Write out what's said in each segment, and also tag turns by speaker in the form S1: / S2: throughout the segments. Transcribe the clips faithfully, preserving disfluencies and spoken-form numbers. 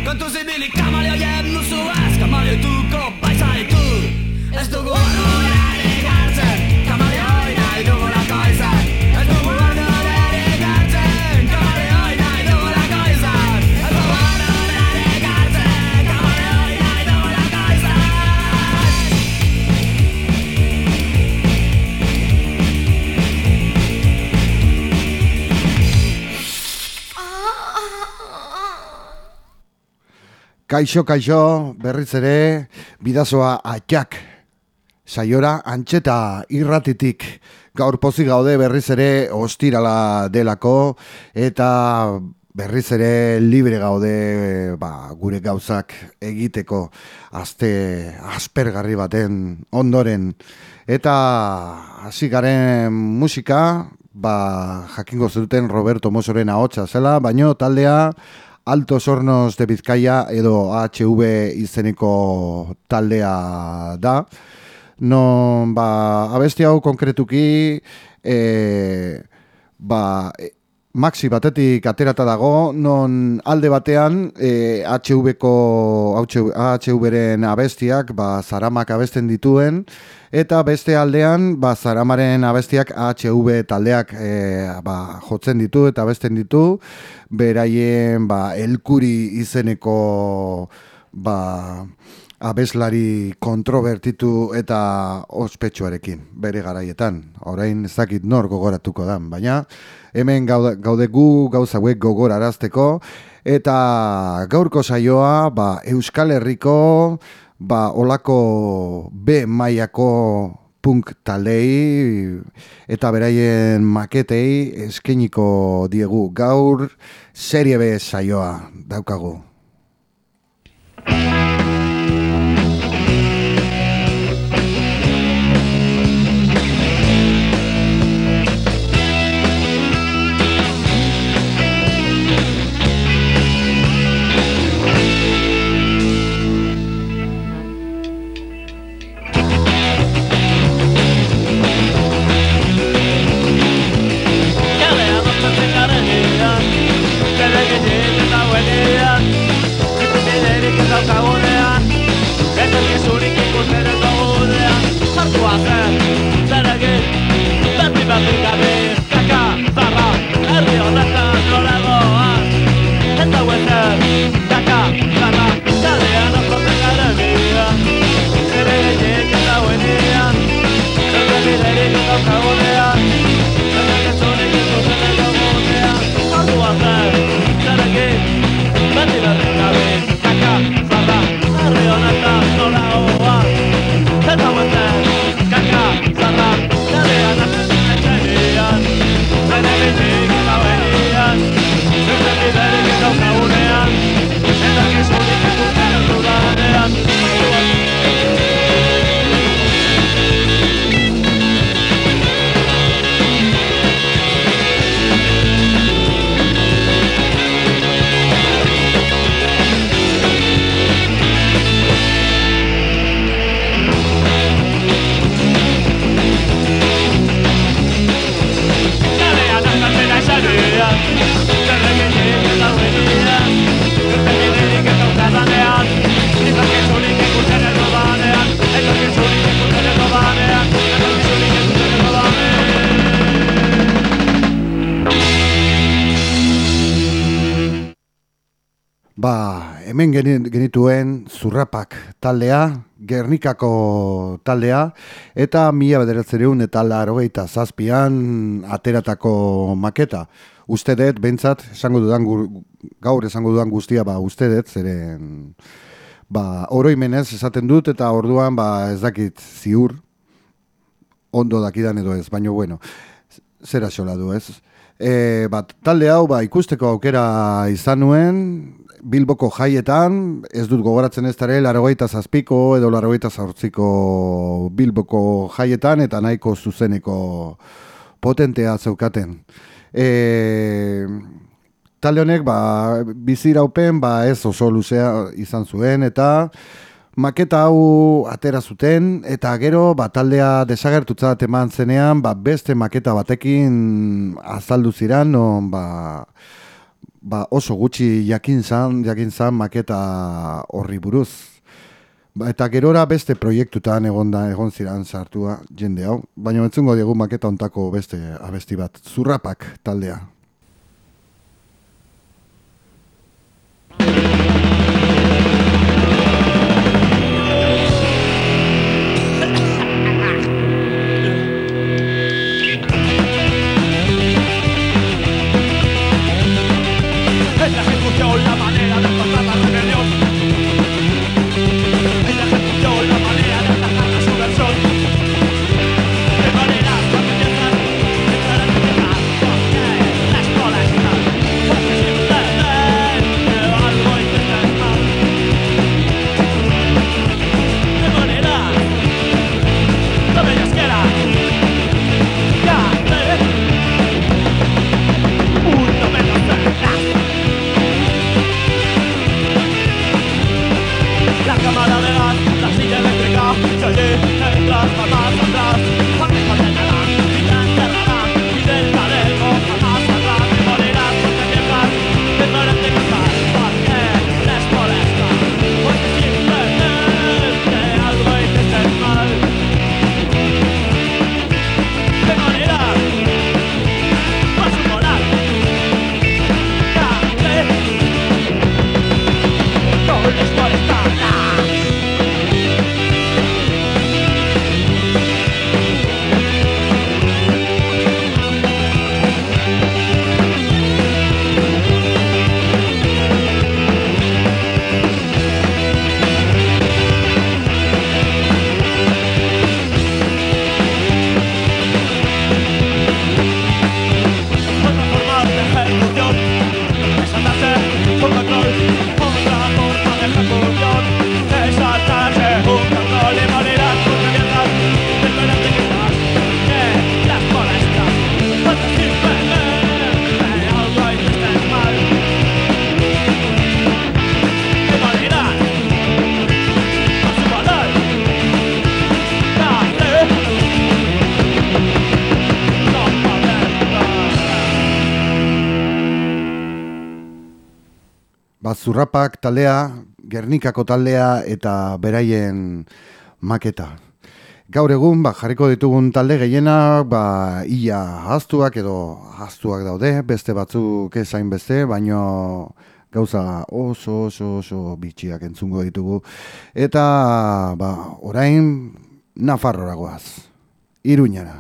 S1: Kontu zibilik kamalioien duzu ez, kamalioituko baizaitu. Ez dugu ordunerik hartzen, kamalioi nahi dugulako izan. Ez dugu ordunerik hartzen, kamalioi nahi dugulako izan. Ez dugu ordunerik hartzen, kamalioi nahi dugulako izan.
S2: Kaixo, kaixo, berriz ere, bidazoa atxak. Saiora antxeta irratitik. Gaur pozik gaude berriz ere ostirala delako, eta berriz ere libre gaude ba, gure gauzak egiteko aste aspergarri baten ondoren. Eta hasi garen musika, ba, jakingo zuten Roberto Mosoren ahotsa zela, baino taldea Altos Hornos de Bizkaia edo H V izeneko taldea da. Non, ba, abesti hau konkretuki e, ba, e, Maxi batetik aterata dago, non alde batean e, H V-ko H V-ren abestiak ba, Zaramak abesten dituen, eta beste aldean ba, Zaramaren abestiak H V taldeak e, ba, jotzen ditu eta abesten ditu, beraien ba, Elkuri izeneko ba, abeslari kontrobertitu eta ospetsuarekin bere garaietan. Orain ez dakit nor gogoratuko dan, baina hemen gaude, gaude gu gauza hauek gogorarazteko, eta gaurko saioa ba, Euskal Herriko ba, olako B mailako punk taldei eta beraien maketei eskainiko diegu. Gaur serie B saioa daukagu.
S3: Daukagunean, etorkizunik ikusten ez dugunean, hartu azen, zer egin, beti beti gabe, kaka, zarra, herri honetan noragoaz, eta huezen, kaka, zarra, kalean afroten garenean, ere gehiek eta huenean, zer biderik daukagunean, etorkizunik ikusten ez dugunean, hartu azen, zer egin, beti beti gabe, zarra, herri honetan nola hoaz, eta huezen, kaka, zarra, kalean atzen etxenean, bene bitik eta huenian, zuzen biderik eta ukagunean, eta gizunik ikusten ez dudanean.
S2: Ba, hemen genituen Zurrapak taldea, Gernikako taldea, eta mila bederatziehun eta laurogeita zazpian ateratako maketa. Uste dut, behintzat, esango dudan, gaur esango dudan guztia, ba, uste dut, zeren, ba, oroimenez esaten dut, eta orduan, ba, ez dakit ziur, ondo dakidan edo ez, baina, bueno, zera xola du, ez? E, bat, talde hau, ba, ikusteko aukera izan nuen, Bilboko jaietan, ez dut gogoratzen ez dara, laurogeita zazpiko edo laurogeita zortziko Bilboko jaietan, eta nahiko zuzeneko potentea zeukaten. E, talde honek, ba, biziraupen, ba, ez oso luzea izan zuen, eta maketa hau atera zuten, eta gero, ba, taldea desagertutzat eman zenean, ba, beste maketa batekin azaldu ziran, non, ba, ba, oso gutxi jakin zan, jakin zan maketa horri buruz. Ba, eta gerora beste proiektutan egon da, egon ziran sartua jende hau. Baina entzungo diegu maketa ontako beste abesti bat, Zurrapak taldea.
S3: Es la ejecución la manera de pasar la rebelión. Es la ejecución la manera de atacar la subversión. De manera que empiezan a entrar en guerra. Porque la escuela está. Porque si ustedes que algo intentan mal. De manera no me asquera. Ya te uno menos tendrás. La cámara de gas, la silla eléctrica, si allí entras jamás atrás. Porque condenarán y te enterrarán y del parejo jamás saldrás. Y morirás porque piensas que no eres de cantar. Porque les molesta, porque simplemente algo intenten mal. De manera más moral. Ya te no les molesta nada. Otra forma de ejecución es saltarse un control. Otra forma de ejecución es saltarse un control. Y morirás porque piensas que no eres de quitar. Que las molestas porque simplemente algo intenten mal. Y morirás por su valor. Dale. No molestas.
S2: Ba, Zurrapak taldea, Gernikako taldea eta beraien maketa. Gaur egun, ba, jarriko ditugun talde gehienak, ba, ia ahaztuak edo ahaztuak daude, beste batzuk ezain beste, baino gauza oso oso oso bitxiak entzungo ditugu. Eta, ba, orain Nafarrora goaz, Iruñara.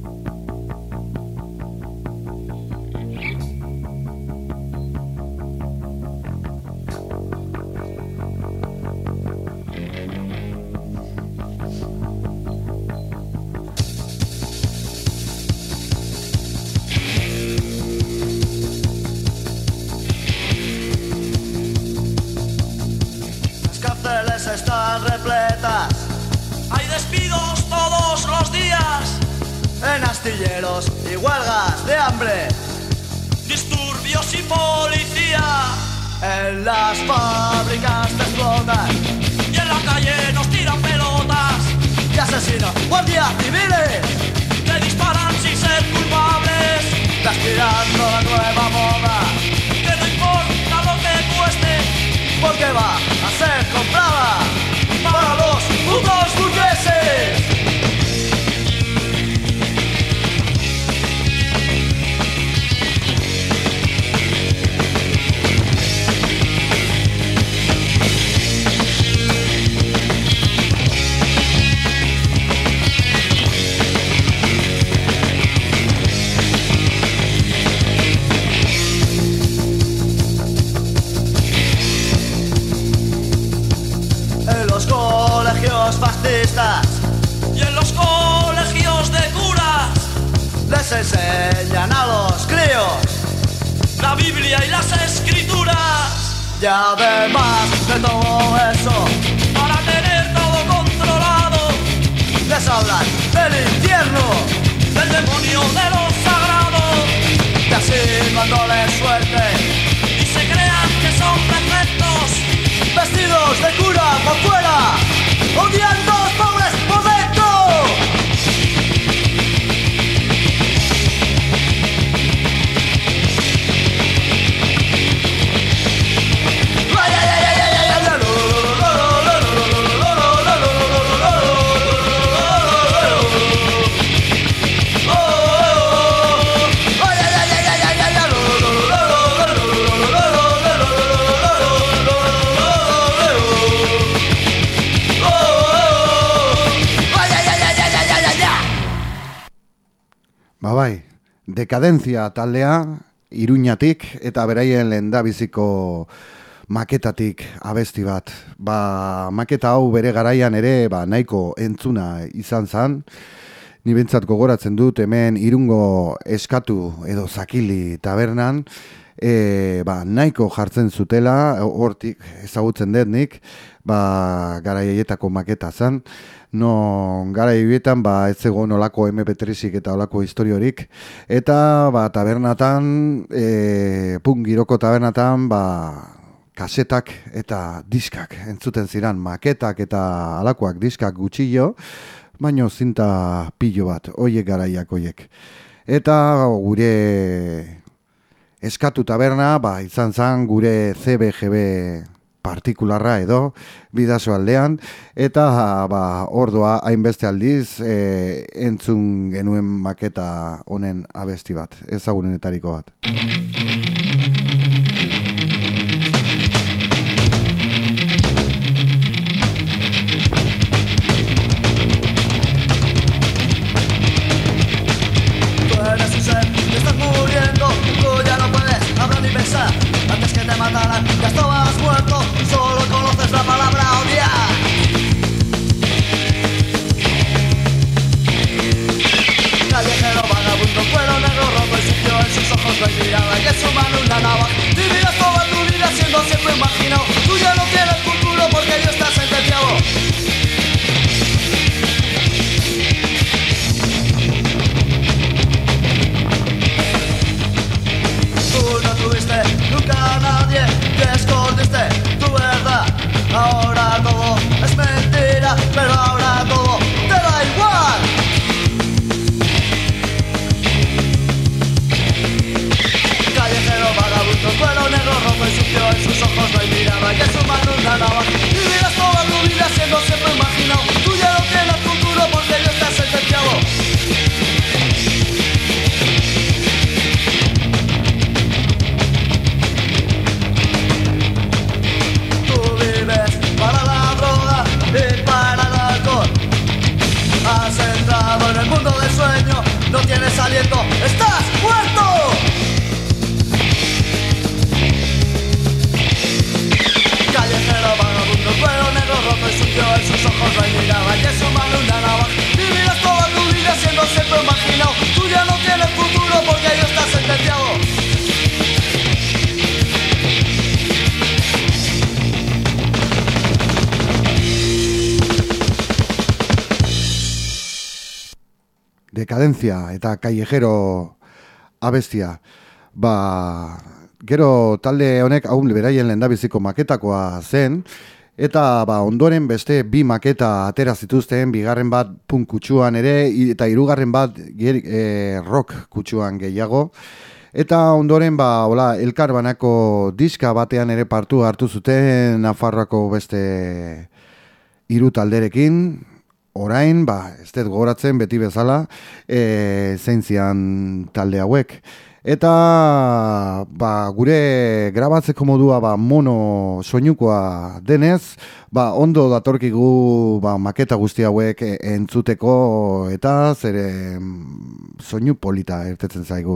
S4: Las cárceles están repletas,
S5: Hay despidos todos los días,
S4: en astilleros y huelgas de hambre,
S5: disturbios y policía.
S4: en las fábricas te explotan
S5: Y en la calle nos tiran pelotas,
S4: y asesinos, guardias civiles,
S5: que disparan sin ser culpables.
S4: aspirando la nueva moda,
S5: Que no importa lo que cueste,
S4: porque va a ser comprada para los putos burgueses. En los colegios fascistas
S5: y en los colegios de curas,
S4: les enseñan a los críos,
S5: la Biblia y las escrituras,
S4: y además de todo eso
S5: para tener todo controlado,
S4: les hablan del infierno,
S5: del demonio de lo sagrado,
S4: y así dándoles suerte,
S5: y se crean que son perfectos,
S4: vestidos de cura por fuera, odiando a los pobres por dentro.
S2: Dekadentzia taldea, Iruñatik, eta beraien lehendabiziko maketatik abesti bat. Ba, maketa hau bere garaian ere ba, nahiko entzuna izan zen. Ni bentsat gogoratzen dut hemen Irungo Eskatu edo Zakili tabernan, e, ba, nahiko jartzen zutela, hortik ezagutzen dut nik, ba, garaietako maketa zen. No, gara hibietan, ba, ez zegoen olako eme pe tresik eta olako historiorik. Eta, ba, tabernatan, e, punk giroko tabernatan, ba, kasetak eta diskak entzuten ziran, maketak eta alakoak diskak gutxillo, baino zinta pilo bat, oiek garaiak oiek. Eta gure Eskatu taberna, ba, izan zan gure ce be ge be partikularra edo Bidaso aldean, eta ba, ordoa hainbeste aldiz e, entzun genuen maketa honen abesti bat, ezagunenetariko bat.
S4: Antes que te mataran, ya estabas muerto, solo conoces la palabra odiar. Callejero, vagabundo, cuero negro, rojo y sucio, en sus ojos no hay mirada y en su mano una navaja. Vivirás toda tu vida siendo siempre imaginado, tú ya no tienes futuro porque ya estás sentenciado. Nunca a nadie te escondiste tu verdad. Ahora todo es mentira, pero ahora todo te da igual. Callejero, vagabundo, cuero negro, rojo y sucio, en sus ojos no hay mirada y en su mano una navaja. Vivirás toda tu vida siendo siempre imaginado, tú ya no tienes futuro porque ya estás sentenciado. Has entrado en el mundo del sueño, no tienes aliento, ¡estás muerto! Callejero, vagabundo, cuero negro, rojo y sucio, en sus ojos no hay mirada y en su mano una navaja. Vivirás toda tu vida siendo siempre imaginado, tú ya no tienes futuro porque ya estás sentenciado.
S2: Dekadentzia eta Callejero abestia. Ba, gero talde honek hau beraien lehendabiziko maketakoa zen, eta ba, ondoren beste bi maketa atera zituzten, bigarren bat punk kutsuan ere, eta hirugarren bat e, rock kutsuan gehiago. Eta ondoren ba, hola, elkarbanako diska batean ere partu hartu zuten Nafarroako beste hiru talderekin. Orain, ba, ez dut gogoratzen beti bezala, e, zein zian talde hauek. Eta ba, gure grabatzeko modua ba, mono soinukoa denez, ba, ondo datorkigu ba, maketa guzti hauek entzuteko eta zere soinu polita ertetzen zaigu.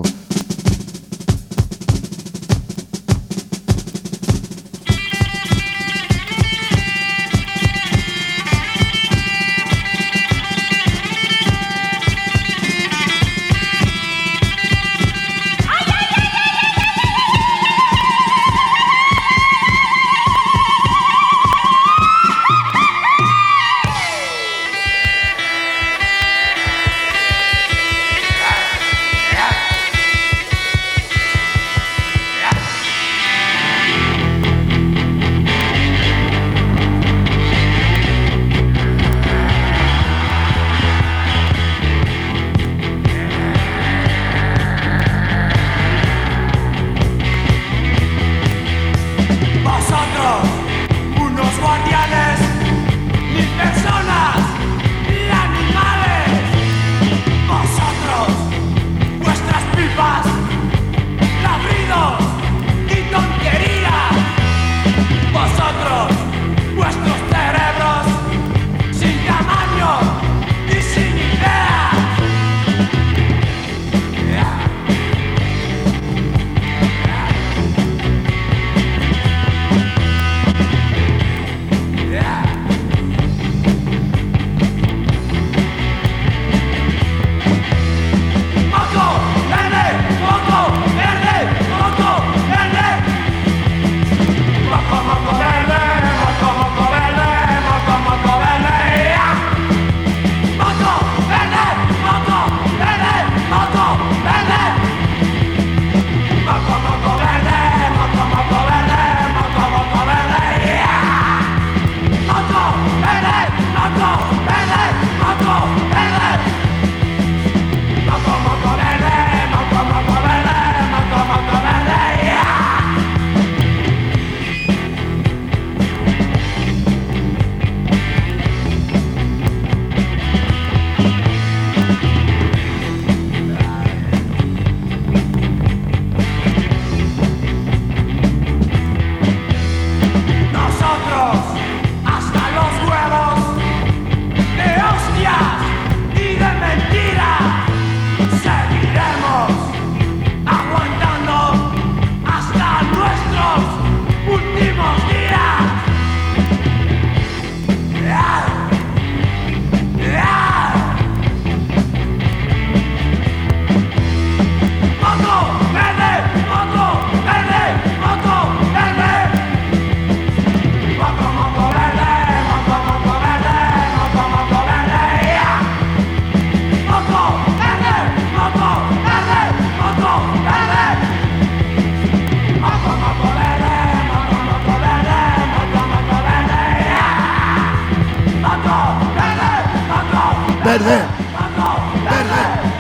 S2: verde, verde,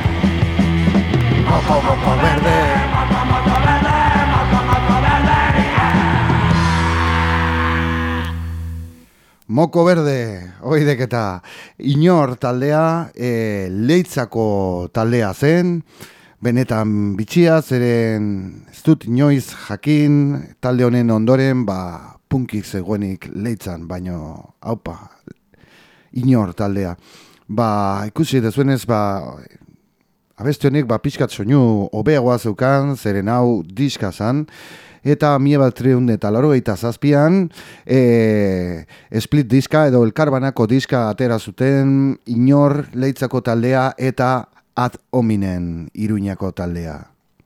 S2: moko, moko verde. Moko Berde, oidek eta Inor taldea, e, Leitzako taldea zen, benetan bitxia, zeren ez dut inoiz jakin, talde honen ondoren, ba, punkik zegoenik Leitzan, baino, haupa, Inor taldea. Ba, ikusi dezuenez, ba, abesti honek, ba, pixkat soinu hobeagoa zeukan, zeren hau diska zan, eta mila bat triehun eta laurogeita zazpian e, split diska edo elkarbanako diska atera zuten Inor Leitzako taldea eta Ad Hominem Iruñako taldea.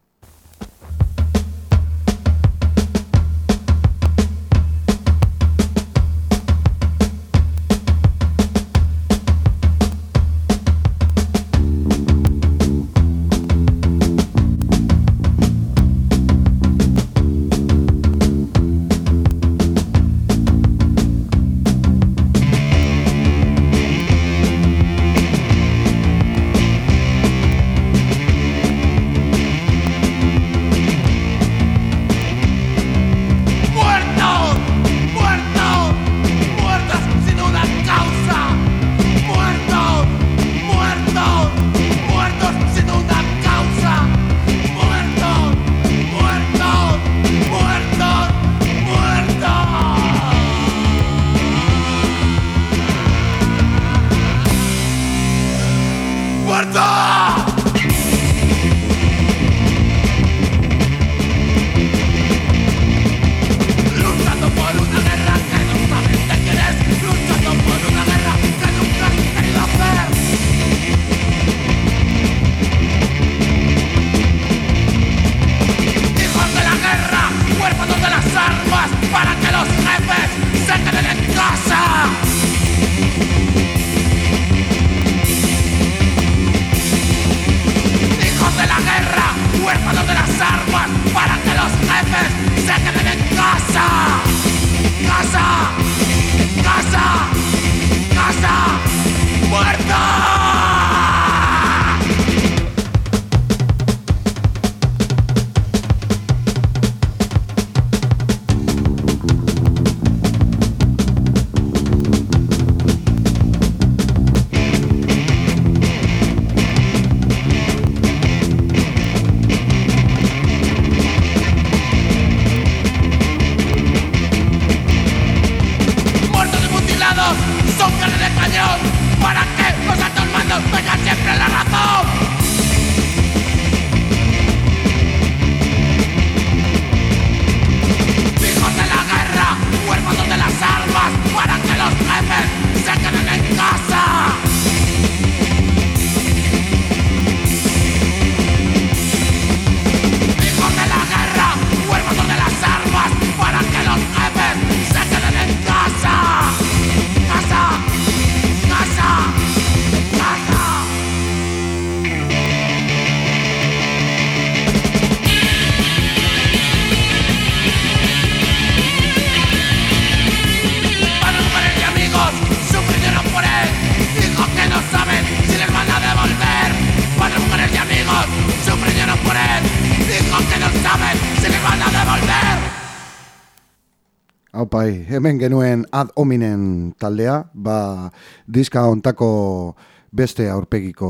S2: Bai, hemen genuen Ad Hominem taldea, ba, diska ontako beste aurpegiko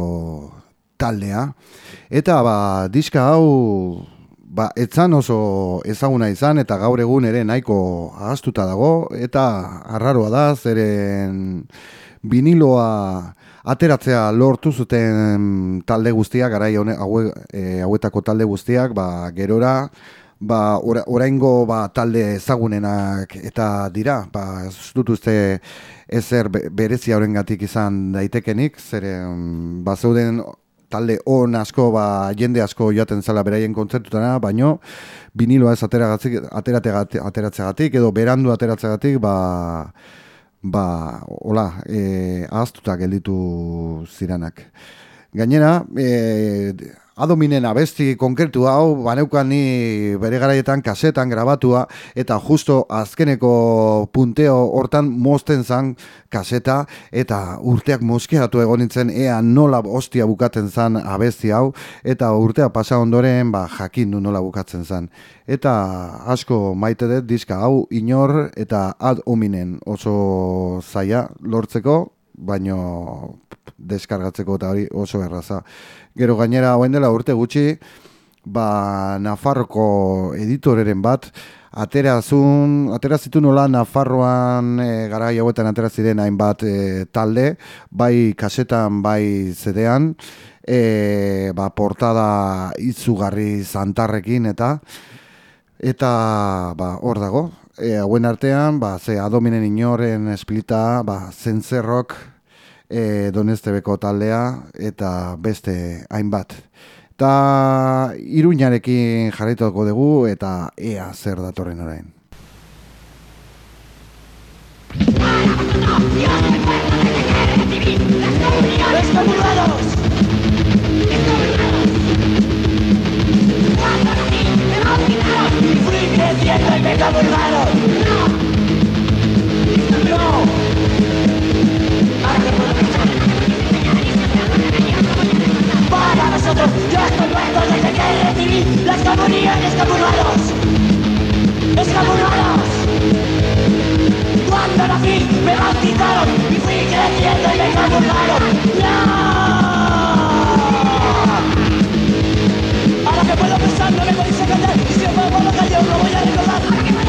S2: taldea. Eta ba, diska hau ba, etzan oso ezaguna izan eta gaur egun ere nahiko ahaztuta dago. Eta arraroa da, zeren viniloa ateratzea lortu zuten talde guztiak, garai haue, e, hauetako talde guztiak, ba, gerora, ba, ora, oraingo ba, talde ezagunenak eta dira, ba, ez dut uste ezer berezia horrengatik izan daitekenik, zeren ba, zeuden talde on asko, ba, jende asko joaten zela beraien kontzertutana, baino viniloa ez ateratzeagatik edo berandu ateratzeagatik, ba, ba, hola, e, ahaztuta gelditu ziranak. Gainera, e, Adominen abesti konkretu hau, baneukan ni bere garaietan kasetan grabatua, eta justo azkeneko punteo hortan mozten zan kaseta, eta urteak moskeatu egon nintzen ea nola ostia bukatzen zan abesti hau, eta urtea pasa ondoren ba, jakin du nola bukatzen zan. Eta asko maite dut diska hau inor eta ad hominen oso zaila lortzeko, baino deskargatzeko eta hori oso erraza. Gero gainera hoen dela urte gutxi, ba Nafarroko editoreren bat, aterazun, aterazitu nola Nafarroan e, garai hauetan ateraziren hainbat e, talde, bai kasetan, bai zedean, e, ba portada izugarri zantarrekin eta eta ba hor dago. E, hauen artean, ba, ze Adominen inoren esplita, ba, Zentzerrok, e, Donestebeko taldea, eta beste hainbat. Eta Iruñarekin jarraituko dugu, eta ea zer datorren orain.
S4: ¡Excomulgados! Y fui creciendo y me excomulgaron. ¡No! Para nosotros, yo estoy muerto desde que recibí la excomunión. ¡Excomulgados! ¡Excomulgados! Cuando nací me bautizaron y fui creciendo y me excomulgaron. ¡No! Ahora que puedo pensar no me podéis entender. Y si os pongo lo que yo lo voy a recordar.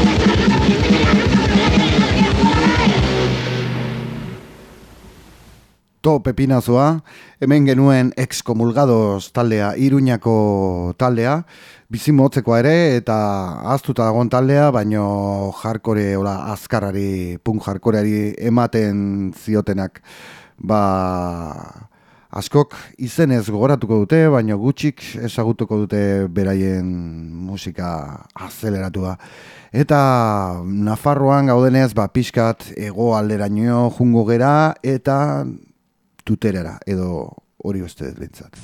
S2: To pepinazoa, hemen genuen Excomulgados taldea, Iruñako taldea, bizimotzekoa ere eta ahaztuta dagoen taldea, baino hardcore ola azkarrari, punk hardcoreari ematen ziotenak. Ba, askok izenez gogoratuko dute, baino gutxik ezagutuko dute beraien musika azeleratua. Eta Nafarroan gaudenez, ba, pixkat hegoalderaino jungo gera eta tuterara, edo hori uste dut bintzat.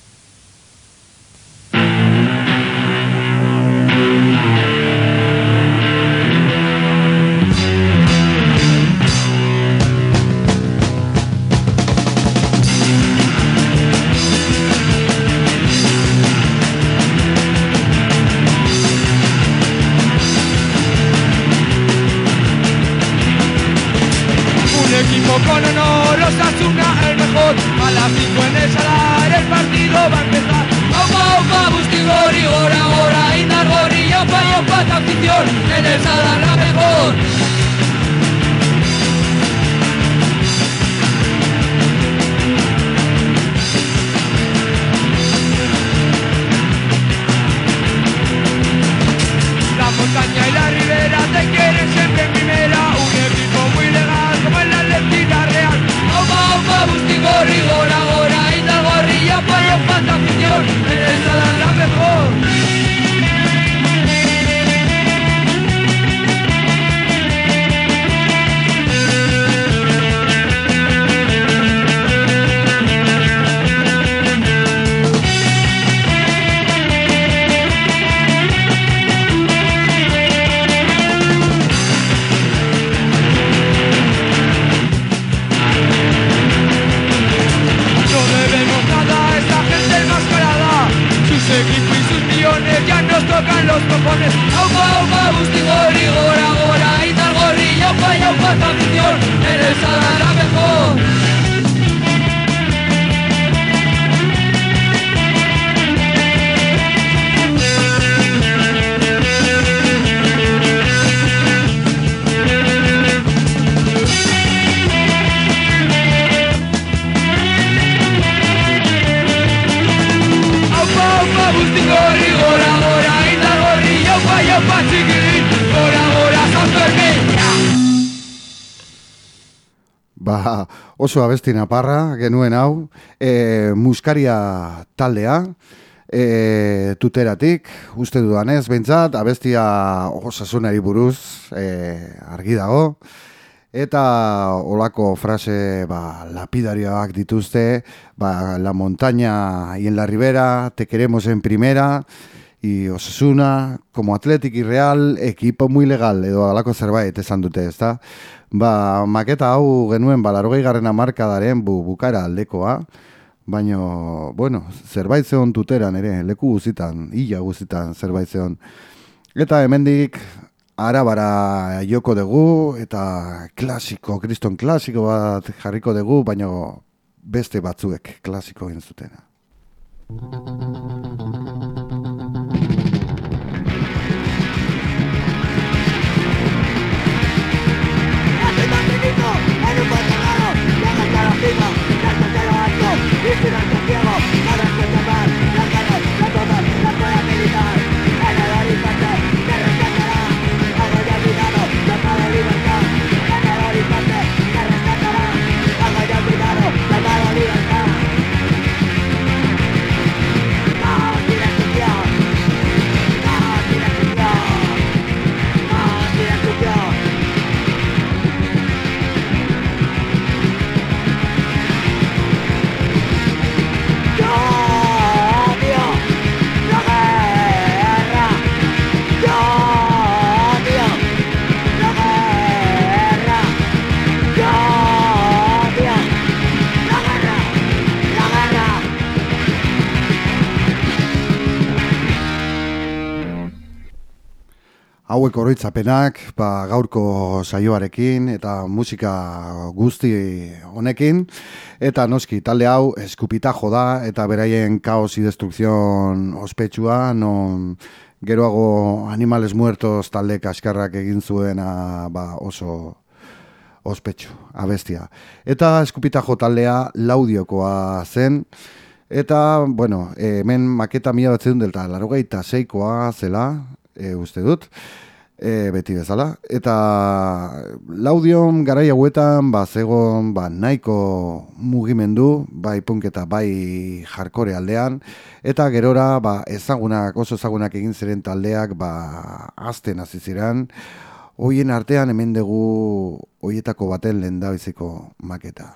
S3: Equipo con honor, Osasuna el mejor. A las cinco en el Sadar el partido va a empezar. Aupa, aupa, Busti, Gori, Gora, Gora, Indar, Gori, Aupa, Aupa, ta afición. En el Sadar la mejor. La montaña y la ribera te quieren siempre en primera. Un equipo muy legal como el Atlética Real. Aupa, aupa, Busti, Gori, Gora, Gora, Indar, Gori, Aupa, Aupa, ta afición. En el Sadar la mejor. Equipo y sus millones ya nos tocan los cojones. Aupa, aupa, Busti, Gori, Gora, Gora, Indar, Gori, Aupa, Aupa, ta afición. En el Sadar la mejor. Busti, Gori, Gora, Gora, Indar, Gori, Aupa, Aupa, txikirin. Gora, Gora, San Fermin.
S2: Ba, oso abesti naparra genuen hau, e, muskaria taldea, e, tuteratik, uste dudanez, behintzat, abestia Osasunari buruz, e, argi dago, Eta olako frase ba, lapidarioak dituzte, ba, la montaña y en la ribera, te queremos en primera, y Osasuna, como Athletic y Real, equipo muy legal, edo alako zerbait esan dute, ezta? Ba, maketa hau genuen, ba, larogei garren hamarkadaren bu, bukara aldekoa, baina, bueno, zerbait zeon tuteran ere, leku guzitan, illa guzitan zerbait zeon. Eta hemendik Arabara joko dugu, eta klasiko, kriston klasiko bat jarriko dugu, baina beste batzuek klasiko egin zutena. Hauek oroitzapenak, ba, gaurko saioarekin eta musika guzti honekin, eta noski talde hau Eskupitajo da eta beraien kaos y destrukzion ospetsua, non geroago Animales Muertos talde kaskarrak egin zuena ba, oso ospetsu, abestia. Eta Eskupitajo taldea Laudiokoa zen, eta, bueno, hemen maketa mila batzen delta, laurogeita seikoa zela, E, uste dut, e, beti bezala. Eta Laudion garai hauetan ba, zegon ba, nahiko mugimendu, bai punketa, bai jarkore aldean, eta gerora ba, ezagunak, oso ezagunak egin ziren taldeak ba, azten hasi ziren. Hoien artean hemen dugu hoietako baten lehendabiziko maketa.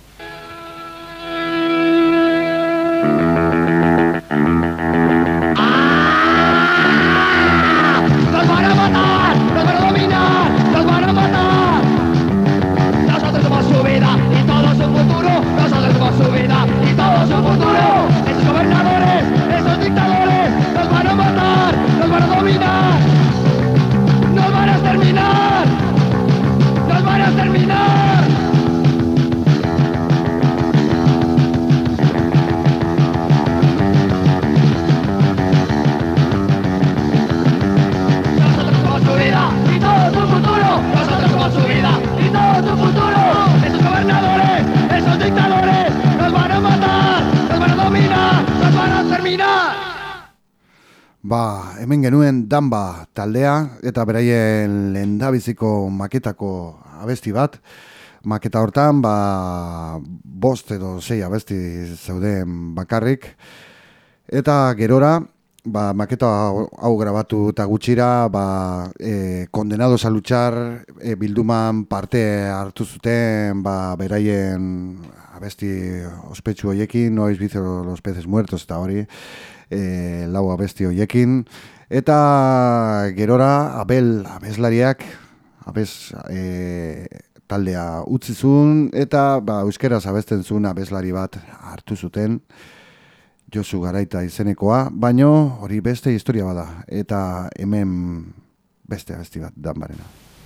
S6: ¡Nos van a matar! ¡Nos van a dominar! ¡Nos van a matar! Nosotros somos su vida y todo su futuro. Nosotros somos su vida y todo su futuro. Esos gobernadores, esos dictadores, nos van a matar, nos van a dominar. Nos van a exterminar. Nos van a exterminar. Su vida y todo su futuro. Esos gobernadores, esos dictadores, nos van a matar, nos van a dominar, nos van a terminar.
S2: Ba, hemen genuen Danba taldea eta beraien lehendabiziko maketako abesti bat. Maketa hortan, ba, bost edo sei abesti zeuden bakarrik. Eta gerora, ba, maketa hau grabatu eta gutxira, ba, e, Condenados a luchar e, bilduman parte hartu zuten ba, beraien abesti ospetsu hoiekin, Noiz bizo los peces muertos eta hori, e, lau abesti hoiekin. Eta gerora, Abel abeslariak, abez, e, taldea utzizun, eta ba, euskeraz abesten zuen abeslari bat hartu zuten, Josu Garaita izenekoa, baino hori beste historia bada, eta hemen beste abesti bat Danbarena.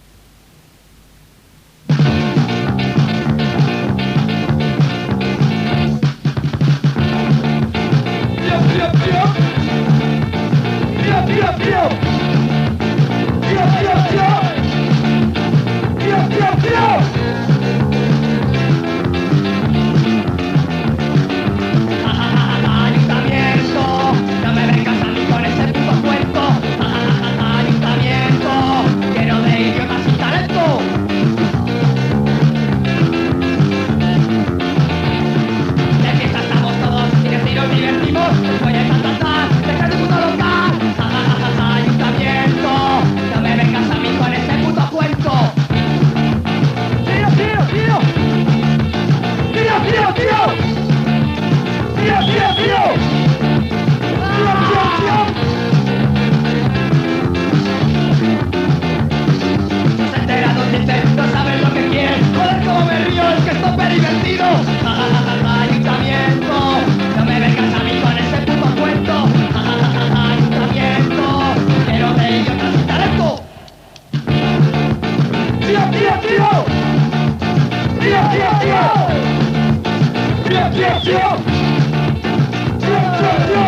S6: Pío, pío, pío. Pío, pío, pío. Pío, pío, pío. Pío, pío, pío. No me vengas a mí con ese puto cuento. Ayuntamiento, quiero de ello. Tío, tío, tío. Tío, tío, tío. Tío, tío, tío. Tío, tío, tío.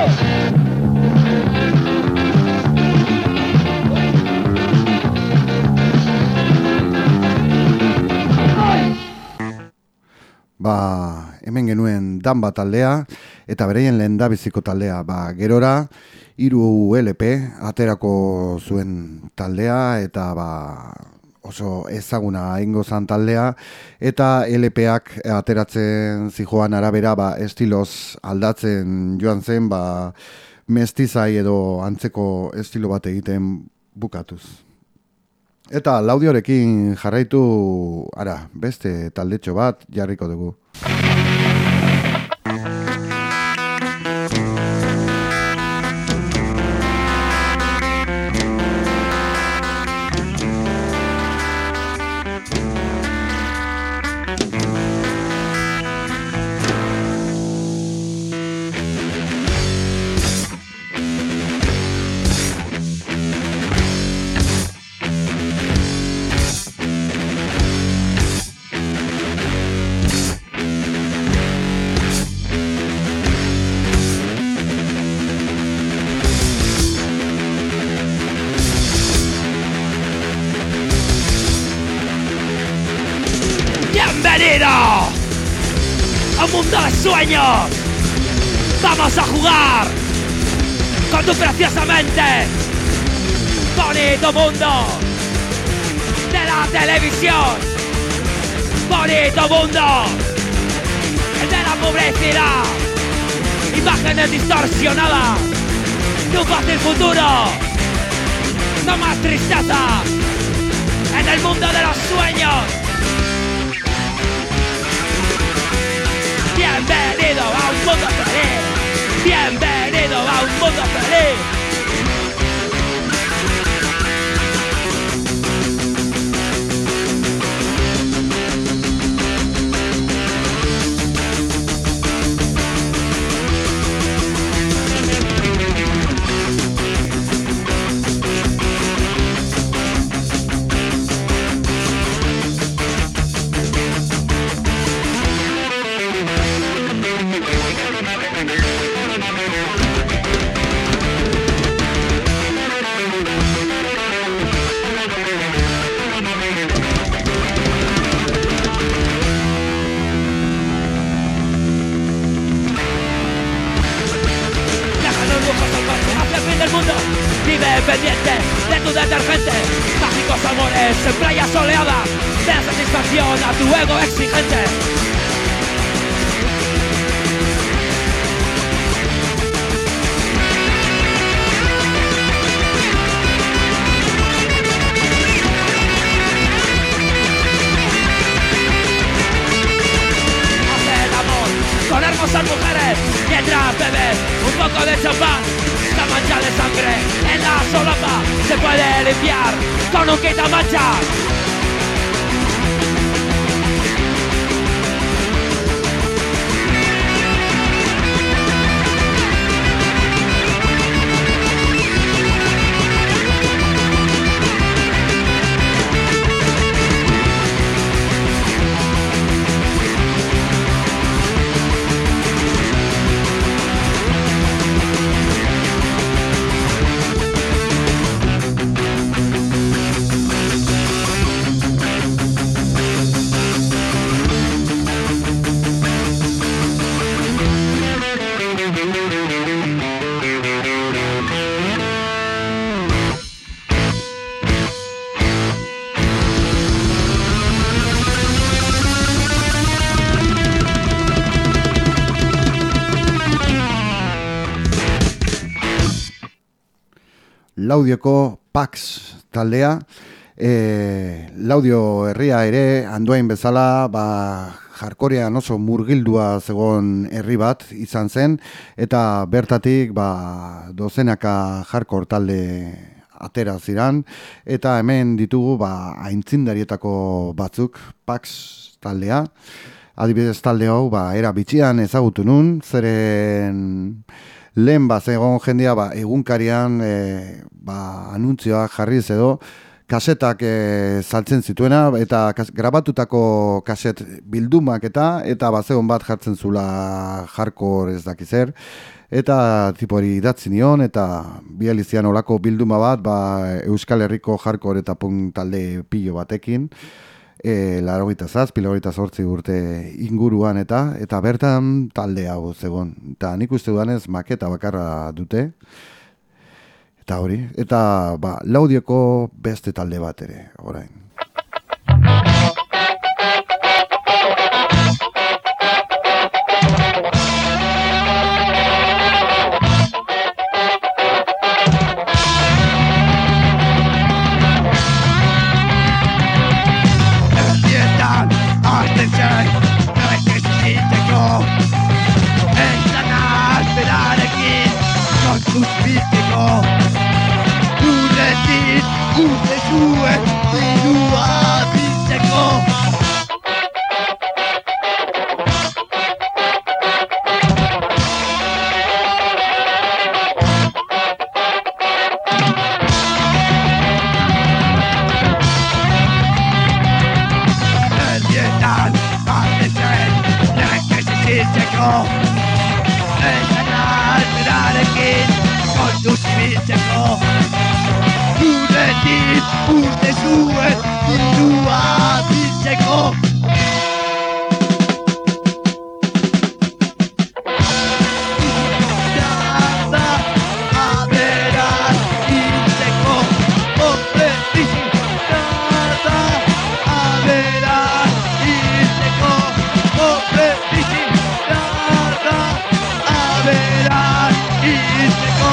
S2: Ba, hemen genuen Danba taldea eta bereien lehendabiziko taldea. Ba, gerora hiru L P aterako zuen taldea eta ba, oso ezaguna egingo zan taldea eta L P-ak ateratzen zijoan arabera ba, estiloz aldatzen joan zen ba, mestizai edo antzeko estilo bat egiten bukatuz. Eta Laudiorekin jarraitu, ara, beste taldetxo bat jarriko dugu.
S5: Bienvenido a un mundo de sueños. Vamos a jugar con tu preciosa mente. Bonito mundo de la televisión. Bonito mundo de la publicidad. Imágenes distorsionadas de un fácil futuro. No más tristeza en el mundo de los sueños. Bienvenido a un mundo feliz. Bienvenido a un mundo feliz. Pendiente de tu detergente, mágicos amores en playas soleadas, de la satisfacción a tu ego exigente. Haz el amor con hermosas mujeres mientras bebes un poco de champán. La mancha de sangre en la solapa se puede limpiar con un quitamanchas.
S2: Laudioko Pax taldea, e, Laudio herria ere Andoain bezala, ba, jarkorean oso murgildua zegoen herri bat izan zen, eta bertatik ba, dozenaka jarkor talde atera ziran, eta hemen ditugu ba, aintzindarietako batzuk, Pax taldea. Adibidez talde hau, ba, era bitxian ezagutu nun, zeren lehen bat zegoen jendea ba, egunkarian e, ba, anuntzioak jarriz edo kasetak e, saltzen zituena, eta kas, grabatutako kaset bildumak eta eta bazegon bat jartzen zula hardcore ez dakiz zer, eta tipori idatzi nion, eta bializian olako bilduma bat, ba, Euskal Herriko hardcore eta punk talde pilo batekin, e, laurogeita zazpi, laurogeita zortzi urte inguruan, eta eta bertan talde hau zegon. Eta nik uste dudanez maketa bakarra dute, eta hori, eta ba, Laudioko beste talde bat ere, orain.
S6: Erdietan hasten zen, naik egiteko, esanaz berarekin, kontuz biltzeko. Urretik, urte zuen, dirua biltzeko. Erdietan hasten zen, naik egiteko, esanaz berarekin, kontuz biltzeko. Urretik, urte zuen, dirua biltzeko. Dada, aberaz, biltzeko. Ope, bizi, dada, aberaz, biltzeko. Ope, bizi, dada, aberaz, biltzeko.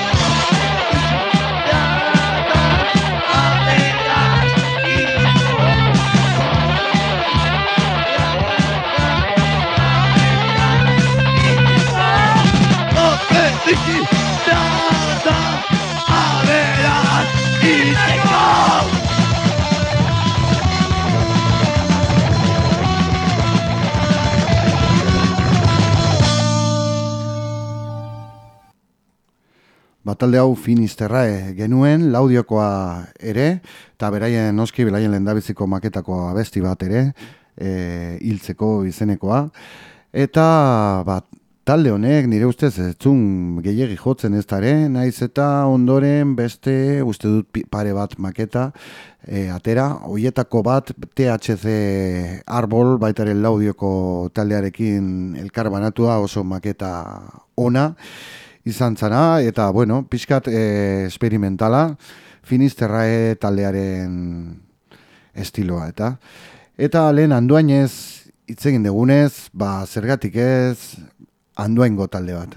S2: Batalde hau Finisterrae genuen, Laudiokoa ere, eta beraien noski, beraien lehendabiziko maketako abesti bat ere, e, hiltzeko izenekoa. Eta bat, talde honek nire ustez ez zun gehiegi jotzen ez dara, naiz eta ondoren beste uste dut pare bat maketa e, atera, hoietako bat T H C Arbol, baitaren Laudioko taldearekin elkarbanatua oso maketa ona, izan zana, eta, bueno, pixkat e, experimentala, Finisterrae taldearen estiloa, eta eta lehen Andoainez hitz egin dugunez, ba, zergatik ez, Andoaingo talde bat.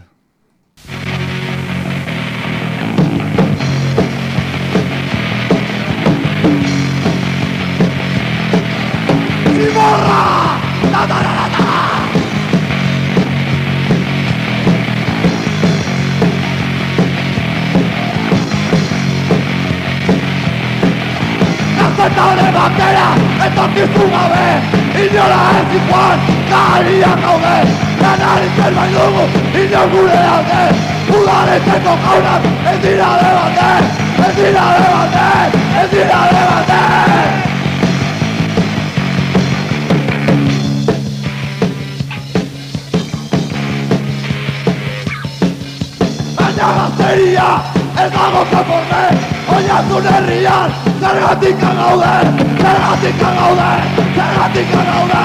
S6: Zimorra! Da, da, da, da, da! Zertare bakera, etorkizu gabe, inola ez ikuan, gariak gaude, lanari zerbait dugu, ino gure daude, udaretzeko jaunak, ez dira debate, ez dira debate, ez dira debate! Baina gazteria, ez dago konforme, oinazun herrian, zergatik gaude, zergatik gaude, zergatik gaude!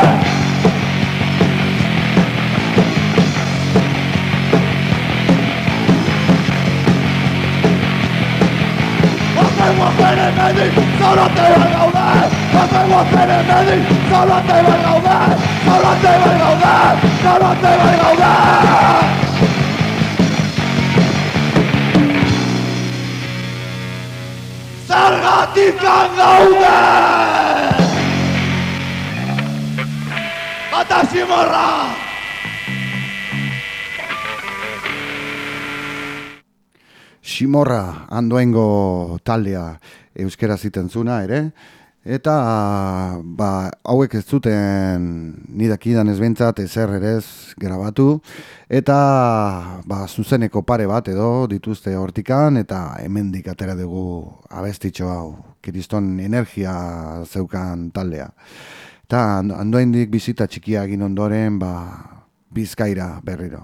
S6: Ozen guazen emedik, zaurate behar gaude! Ozen guazen emedik, zaurate behar gaude! Zaurate behar gaude! Zaurate behar gaude! Zergatik gaude! Bata Zimorra!
S2: Zimorra, Andoaingo taldea euskera ziten zuna ere, Eta ba, hauek ez zuten nidakidan ez bentsat ezer ere ez grabatu, eta ba, zuzeneko pare bat edo dituzte hortikan, eta hemendik atera dugu abestitxo hau, Kriston energia zeukan taldea. Eta andoaindik bizita txikia egin ondoren, ba, Bizkaira berriro.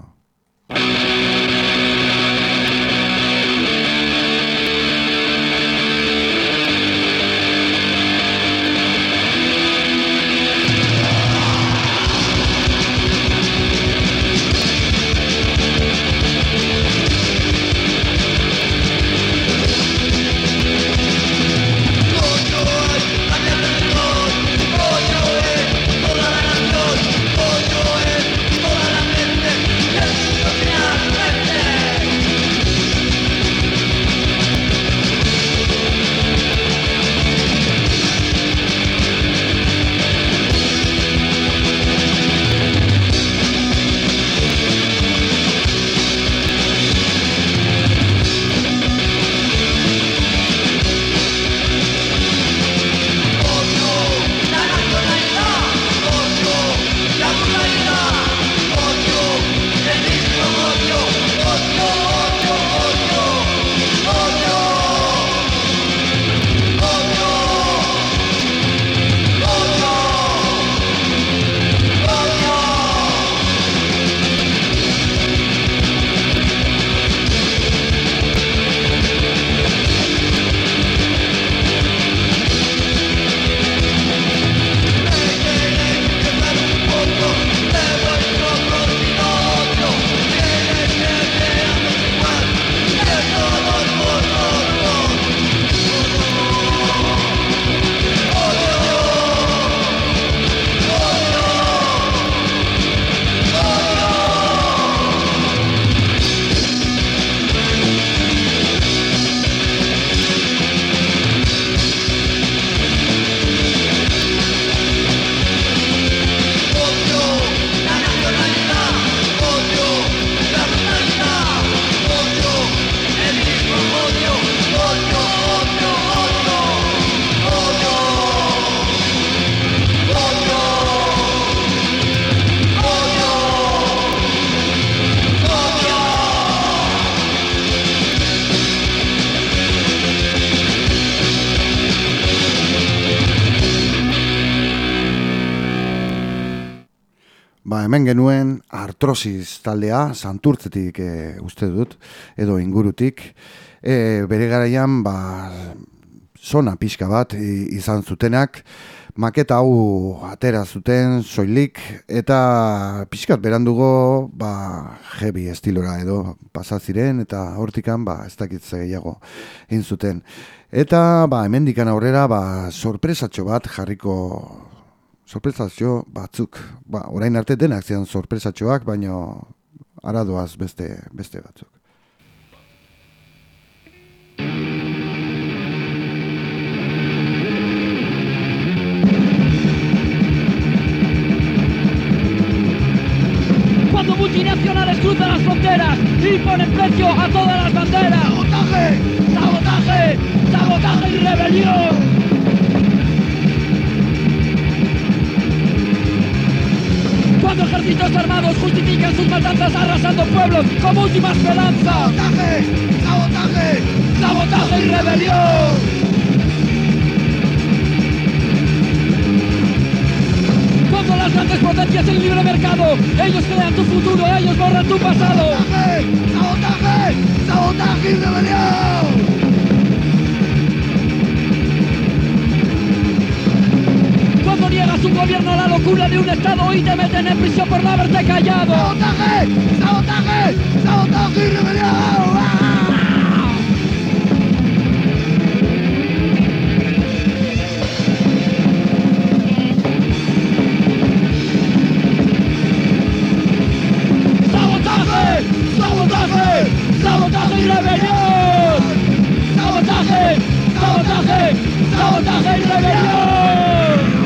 S2: Hemen genuen Artrosis taldea, Santurtzetik e, uste dut, edo ingurutik. E, bere garaian, ba, zona pixka bat izan zutenak, maketa hau atera zuten soilik, eta pixkat berandugo ba, heavy estilora edo pasaziren, eta hortikan ba, ez dakitze gehiago egin zuten. Eta ba, hemendikan aurrera ba, sorpresatxo bat jarriko... Sorpresatxo batzuk, ba, orain arte denak zian sorpresatxoak, baina aradoaz beste, beste batzuk.
S5: Cuando multinacionales cruzan las fronteras y ponen precio a todas las banderas. ¡Sabotaje! ¡Sabotaje! ¡Sabotaje y rebelión! Cuando ejércitos armados justifican sus matanzas arrasando pueblos como última esperanza. ¡Sabotaje! ¡Sabotaje! ¡Sabotaje y rebelión! Cuando las grandes potencias en libre mercado, ellos crean tu futuro, ellos borran tu pasado. ¡Sabotaje! ¡Sabotaje! ¡Sabotaje y rebelión! Cuando niegas un gobierno a la locura de un estado y te meten en prisión por no haberte callado. ¡Sabotaje! ¡Sabotaje! ¡Sabotaje y rebelión! ¡Ah! ¡Sabotaje! ¡Sabotaje! ¡Sabotaje y rebelión! ¡Sabotaje! ¡Sabotaje! ¡Sabotaje y rebelión!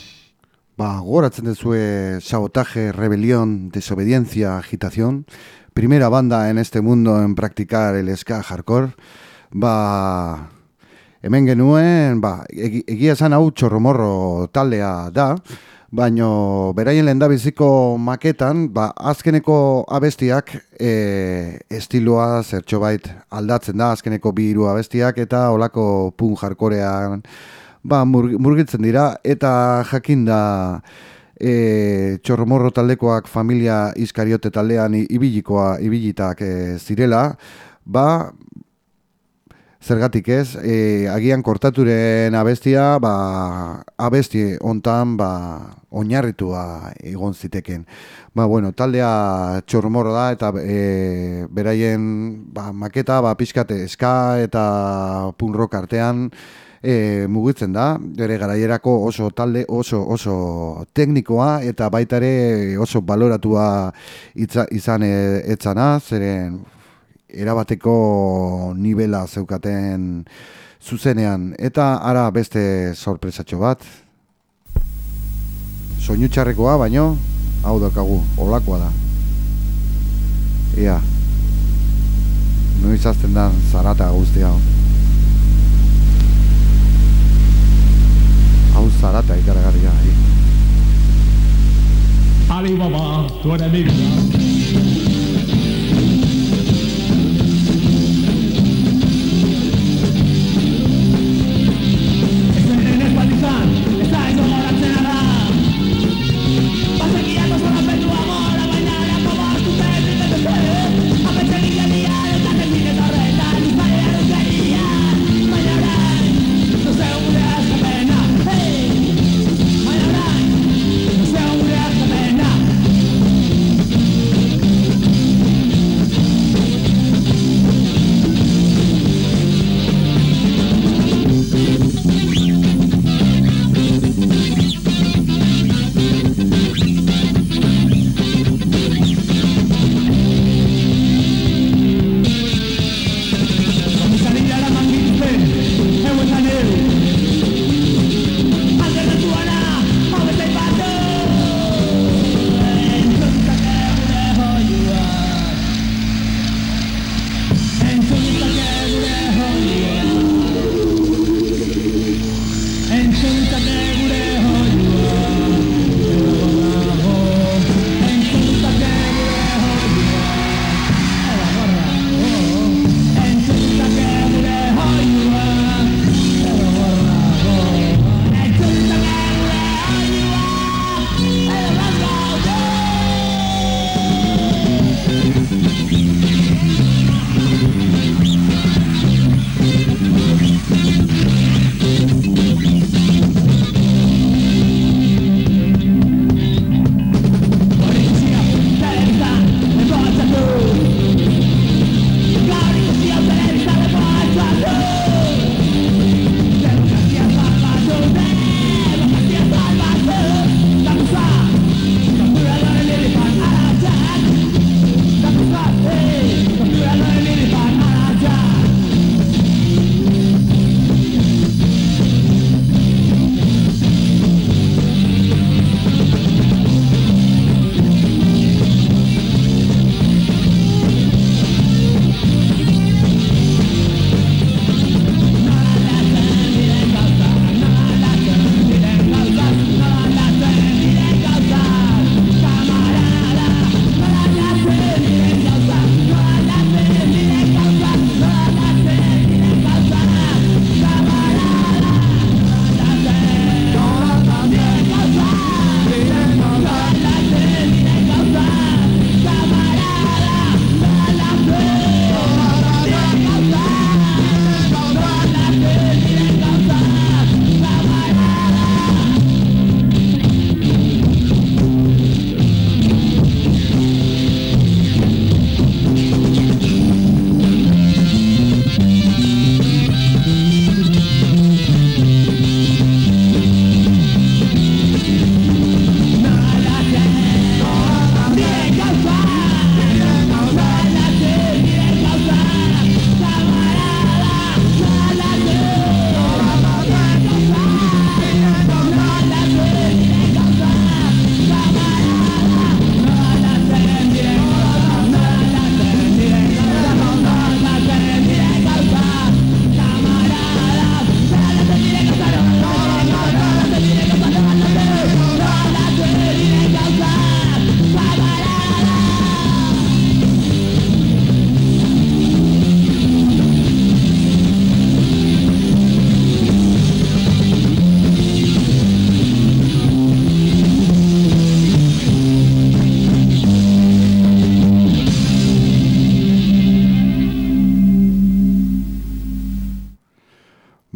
S2: Ba, goratzen dezue sabotaje, rebelión, desobediencia, agitación, primera banda en este mundo en practicar el ska hardcore, ba, hemen genuen, ba, egi, egia esan hau Txorromorro taldea da, baino beraien lehendabiziko maketan, ba, azkeneko abestiak e, estiloa zertxobait aldatzen da, azkeneko bi hiru abestiak eta olako punk hardcorean ba, murgitzen dira, eta jakinda e, Txorromorro taldekoak familia Iskariote taldean ibilikoa ibilitak e, zirela, ba, zergatik ez, e, agian kortaturen abestia, ba, abesti hontan ba, oinarritua egon ziteken. Ba, bueno, taldea Txorromorro da, eta e, beraien ba, maketa, ba, pixkate ska eta punk rock artean e, mugitzen da, ere garaierako oso talde, oso, oso teknikoa, eta baita ere oso baloratua itza, izan e, etzana, zeren erabateko nivela zeukaten zuzenean, eta ara beste sorpresatxo bat, soinu txarrekoa, baino hau daukagu, olakoa da. Ea, noiz azten da zarata guzti hau. Hau zarata ikaragarria.
S7: Alibaba, tu eres mi vida.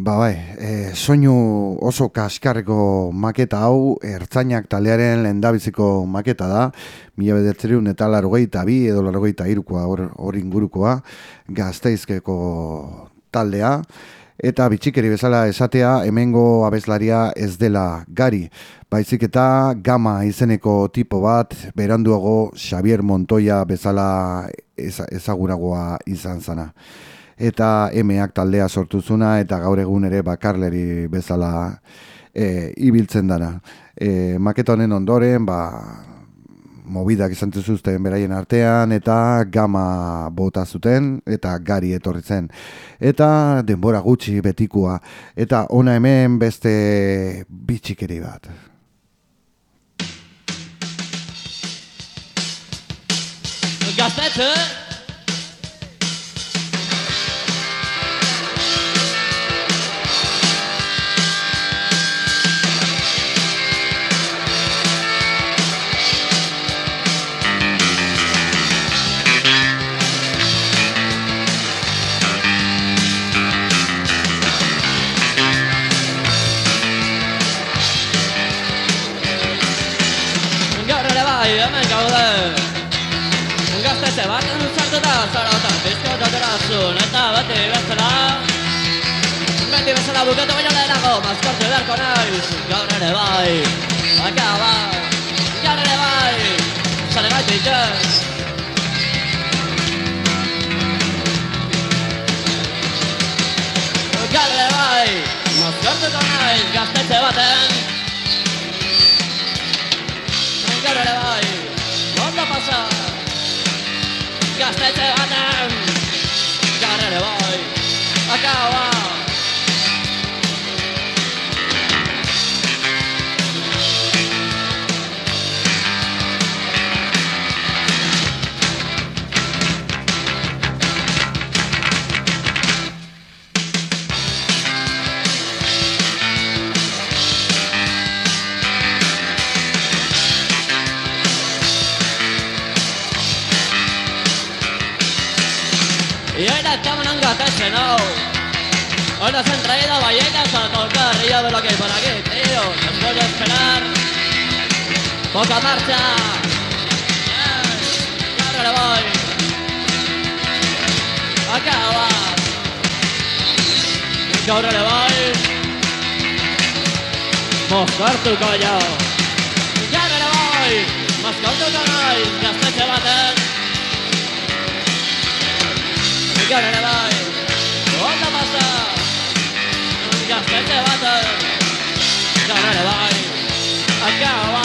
S2: Ba bai, e, soinu oso kaskarreko maketa hau Ertzainak taldearen lehendabiziko maketa da, mila bederatziehun eta laurogeita bi edo laurogeita hirukoa hor, hor ingurukoa, Gasteizkeko taldea, eta bitxikeri bezala esatea hemengo abeslaria ez dela Gari, baizik eta Gama izeneko tipo bat, beranduago Xavier Montoya bezala ezaguragoa izan zana. Eta emeak taldea sortu zuna eta gaur egun ere bakarleri bezala e, ibiltzen dana. E, maketa honen ondoren, ba, mobidak izan zuzten beraien artean eta Gama bota zuten eta Gari etorri zen. Eta denbora gutxi betikoa. Eta ona hemen beste bitxikeri bat.
S5: Gaztetxe! Hemen gaude Gaztetxe baten sartuta zarautan bizkota terazun eta beti bezala Beti bezala bukatu baino lehenago maskortu beharko naiz Gaur ere bai, akaba Gaur ere bai, sale gaitu itxez Gaur ere bai, maskortuko naiz Gaztetxe baten Gaur ere bai, ondo pasa Gaztetxe baten Gaur ere bai, akaba Y hoy la estamos en un Gaztetxe, no. Hoy nos han traído vallecas a tocar y ya ves lo que hay por aquí, tío. Después de esperar poca marcha. Y ahora le voy. Acaba. Y ahora le voy. Moscar tu collo. Y ahora le voy. Moscar tu collo. Gaztetxe baten. Gaur ere bai, ondo pasa Gaztetxe baten Gaur ere bai, akaba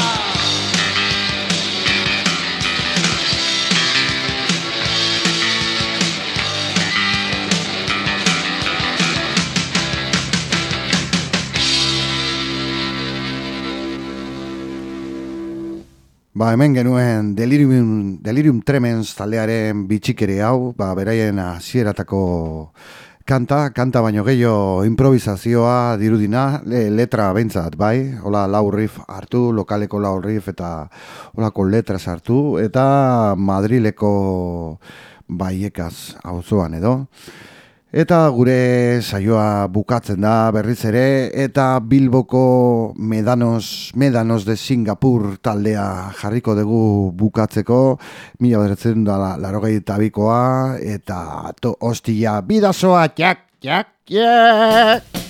S2: Ba, hemen genuen Delirium, Delirium Tremens taldearen bitxikere hau, ba, beraien hasieratako kanta, kanta baino gehiago improvisazioa dirudina, le, letra behintzat, bai, hola lau riff hartu, lokaleko lau riff eta holako letras hartu, eta Madrileko baiekaz auzoan edo. Eta gure saioa bukatzen da berriz ere, eta Bilboko Medanos, Medanos de Singapur taldea jarriko dugu bukatzeko, mila bederatziehun eta laurogeita bikoa, eta to, hostia, bidazoa, txak, txak, txak!